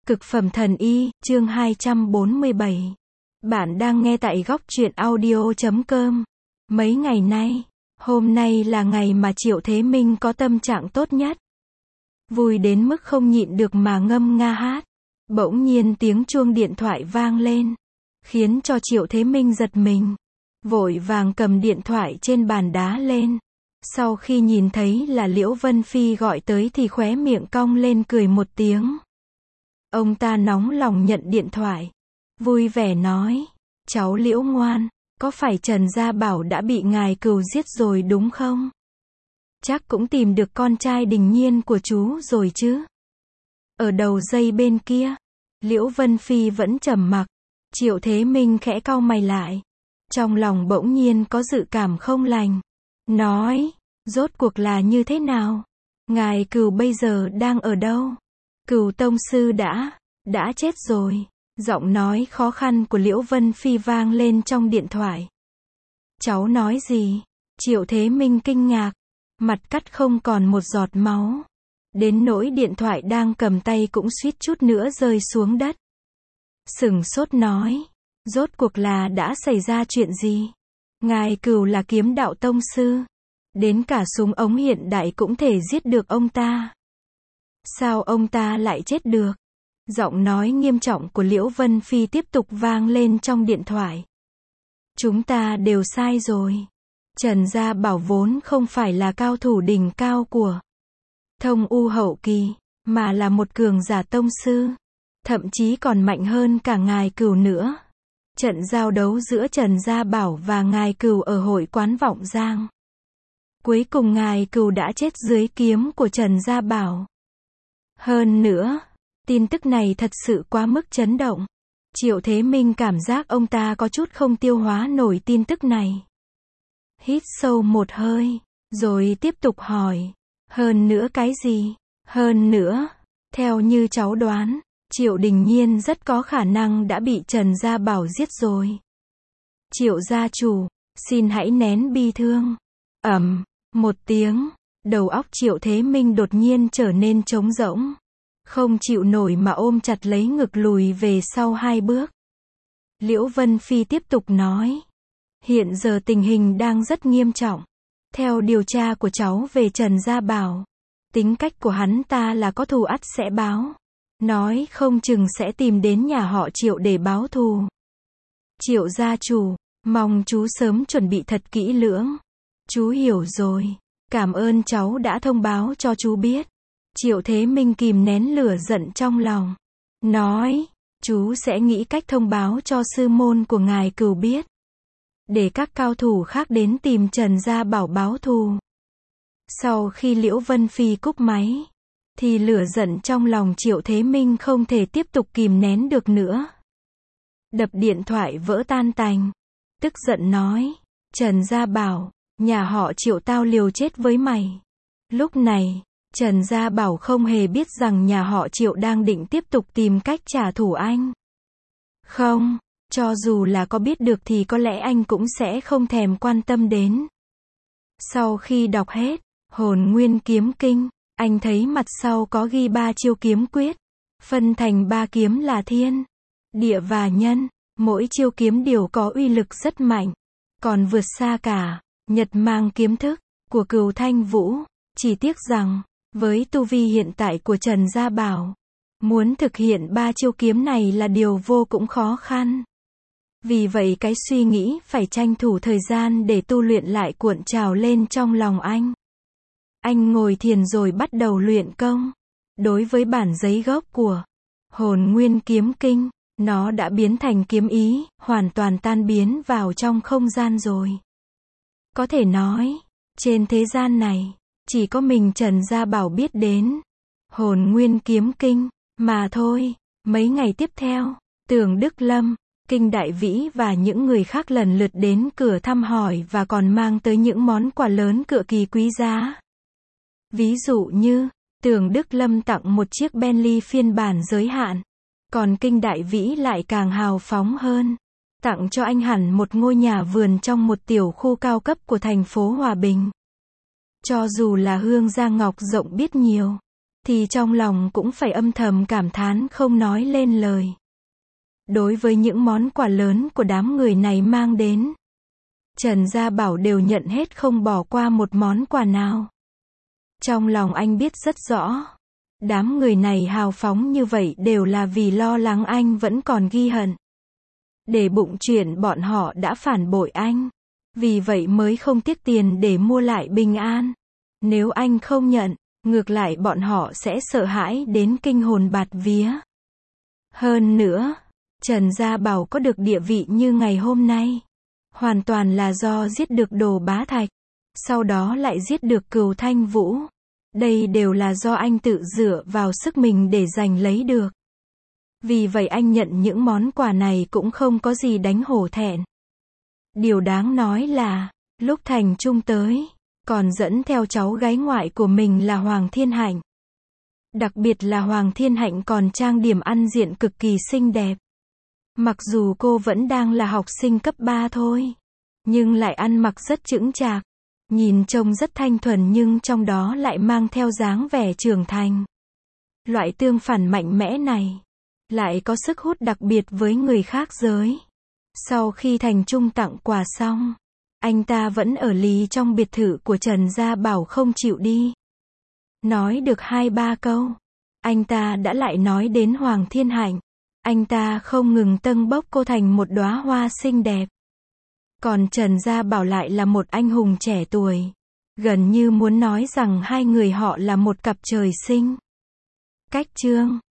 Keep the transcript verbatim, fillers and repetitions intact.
Cực phẩm thần y, chương hai trăm bốn mươi bảy. Bạn đang nghe tại góc truyện audio chấm com. Mấy ngày nay, hôm nay là ngày mà Triệu Thế Minh có tâm trạng tốt nhất. Vui đến mức không nhịn được mà ngâm nga hát. Bỗng nhiên tiếng chuông điện thoại vang lên, khiến cho Triệu Thế Minh giật mình. Vội vàng cầm điện thoại trên bàn đá lên. Sau khi nhìn thấy là Liễu Vân Phi gọi tới thì khóe miệng cong lên cười một tiếng. Ông ta nóng lòng nhận điện thoại, vui vẻ nói, cháu Liễu ngoan, có phải Trần Gia Bảo đã bị ngài Cừu giết rồi đúng không? Chắc cũng tìm được con trai Đình Nhiên của chú rồi chứ? Ở đầu dây bên kia, Liễu Vân Phi vẫn trầm mặc. Triệu Thế Minh khẽ cau mày lại, trong lòng bỗng nhiên có dự cảm không lành, nói, rốt cuộc là như thế nào? Ngài Cừu bây giờ đang ở đâu? Cừu tông sư đã, đã chết rồi. Giọng nói khó khăn của Liễu Vân Phi vang lên trong điện thoại. Cháu nói gì? Triệu Thế Minh kinh ngạc, mặt cắt không còn một giọt máu. Đến nỗi điện thoại đang cầm tay cũng suýt chút nữa rơi xuống đất. Sửng sốt nói, rốt cuộc là đã xảy ra chuyện gì? Ngài Cừu là kiếm đạo tông sư, đến cả súng ống hiện đại cũng thể giết được ông ta. Sao ông ta lại chết được? Giọng nói nghiêm trọng của Liễu Vân Phi tiếp tục vang lên trong điện thoại. Chúng ta đều sai rồi. Trần Gia Bảo vốn không phải là cao thủ đỉnh cao của Thông U hậu kỳ, mà là một cường giả tông sư. Thậm chí còn mạnh hơn cả ngài Cừu nữa. Trận giao đấu giữa Trần Gia Bảo và ngài Cừu ở hội quán Vọng Giang. Cuối cùng ngài Cừu đã chết dưới kiếm của Trần Gia Bảo. Hơn nữa, tin tức này thật sự quá mức chấn động. Triệu Thế Minh cảm giác ông ta có chút không tiêu hóa nổi tin tức này. Hít sâu một hơi, rồi tiếp tục hỏi, hơn nữa cái gì? Hơn nữa, theo như cháu đoán, Triệu Đình Nhiên rất có khả năng đã bị Trần Gia Bảo giết rồi. Triệu gia chủ, xin hãy nén bi thương. Ầm, một tiếng, đầu óc Triệu Thế Minh đột nhiên trở nên trống rỗng. Không chịu nổi mà ôm chặt lấy ngực lùi về sau hai bước. Liễu Vân Phi tiếp tục nói, hiện giờ tình hình đang rất nghiêm trọng. Theo điều tra của cháu về Trần Gia Bảo, tính cách của hắn ta là có thù ắt sẽ báo. Nói không chừng sẽ tìm đến nhà họ Triệu để báo thù. Triệu gia chủ, mong chú sớm chuẩn bị thật kỹ lưỡng. Chú hiểu rồi, cảm ơn cháu đã thông báo cho chú biết. Triệu Thế Minh kìm nén lửa giận trong lòng, nói, chú sẽ nghĩ cách thông báo cho sư môn của ngài Cừu biết, để các cao thủ khác đến tìm Trần Gia Bảo báo thù. Sau khi Liễu Vân Phi cúp máy, thì lửa giận trong lòng Triệu Thế Minh không thể tiếp tục kìm nén được nữa. Đập điện thoại vỡ tan tành, tức giận nói, Trần Gia Bảo, nhà họ Triệu tao liều chết với mày. Lúc này, Trần Gia Bảo không hề biết rằng nhà họ Triệu đang định tiếp tục tìm cách trả thù anh. Không, cho dù là có biết được thì có lẽ anh cũng sẽ không thèm quan tâm đến. Sau khi đọc hết Hồn Nguyên Kiếm Kinh, anh thấy mặt sau có ghi ba chiêu kiếm quyết, phân thành ba kiếm là thiên, địa và nhân. Mỗi chiêu kiếm đều có uy lực rất mạnh, còn vượt xa cả Nhật Mang kiếm thức của Cừu Thanh Vũ. Chỉ tiếc rằng, với tu vi hiện tại của Trần Gia Bảo, muốn thực hiện ba chiêu kiếm này là điều vô cùng khó khăn. Vì vậy cái suy nghĩ phải tranh thủ thời gian để tu luyện lại cuộn trào lên trong lòng anh. Anh ngồi thiền rồi bắt đầu luyện công. Đối với bản giấy gốc của Hồn Nguyên Kiếm Kinh, nó đã biến thành kiếm ý, hoàn toàn tan biến vào trong không gian rồi. Có thể nói, trên thế gian này, chỉ có mình Trần Gia Bảo biết đến Hồn Nguyên Kiếm Kinh, mà thôi. Mấy ngày tiếp theo, Tưởng Đức Lâm, Kinh Đại Vĩ và những người khác lần lượt đến cửa thăm hỏi và còn mang tới những món quà lớn cực kỳ quý giá. Ví dụ như, Tưởng Đức Lâm tặng một chiếc Bentley phiên bản giới hạn, còn Kinh Đại Vĩ lại càng hào phóng hơn, tặng cho anh hẳn một ngôi nhà vườn trong một tiểu khu cao cấp của thành phố Hòa Bình. Cho dù là Hương Giang Ngọc rộng biết nhiều, thì trong lòng cũng phải âm thầm cảm thán không nói lên lời. Đối với những món quà lớn của đám người này mang đến, Trần Gia Bảo đều nhận hết không bỏ qua một món quà nào. Trong lòng anh biết rất rõ, đám người này hào phóng như vậy đều là vì lo lắng anh vẫn còn ghi hận. Để bụng chuyện bọn họ đã phản bội anh. Vì vậy mới không tiếc tiền để mua lại bình an. Nếu anh không nhận, ngược lại bọn họ sẽ sợ hãi đến kinh hồn bạt vía. Hơn nữa, Trần Gia Bảo có được địa vị như ngày hôm nay, hoàn toàn là do giết được Đồ Bá Thạch, sau đó lại giết được Cửu Thanh Vũ. Đây đều là do anh tự dựa vào sức mình để giành lấy được. Vì vậy anh nhận những món quà này cũng không có gì đánh hổ thẹn. Điều đáng nói là, lúc Thành Trung tới, còn dẫn theo cháu gái ngoại của mình là Hoàng Thiên Hạnh. Đặc biệt là Hoàng Thiên Hạnh còn trang điểm ăn diện cực kỳ xinh đẹp. Mặc dù cô vẫn đang là học sinh cấp ba thôi, nhưng lại ăn mặc rất chững chạc, nhìn trông rất thanh thuần nhưng trong đó lại mang theo dáng vẻ trưởng thành. Loại tương phản mạnh mẽ này, lại có sức hút đặc biệt với người khác giới. Sau khi Thành Trung tặng quà xong, anh ta vẫn ở lì trong biệt thự của Trần Gia Bảo không chịu đi. Nói được hai ba câu, anh ta đã lại nói đến Hoàng Thiên Hạnh. Anh ta không ngừng tâng bốc cô thành một đóa hoa xinh đẹp. Còn Trần Gia Bảo lại là một anh hùng trẻ tuổi. Gần như muốn nói rằng hai người họ là một cặp trời sinh. Cách chương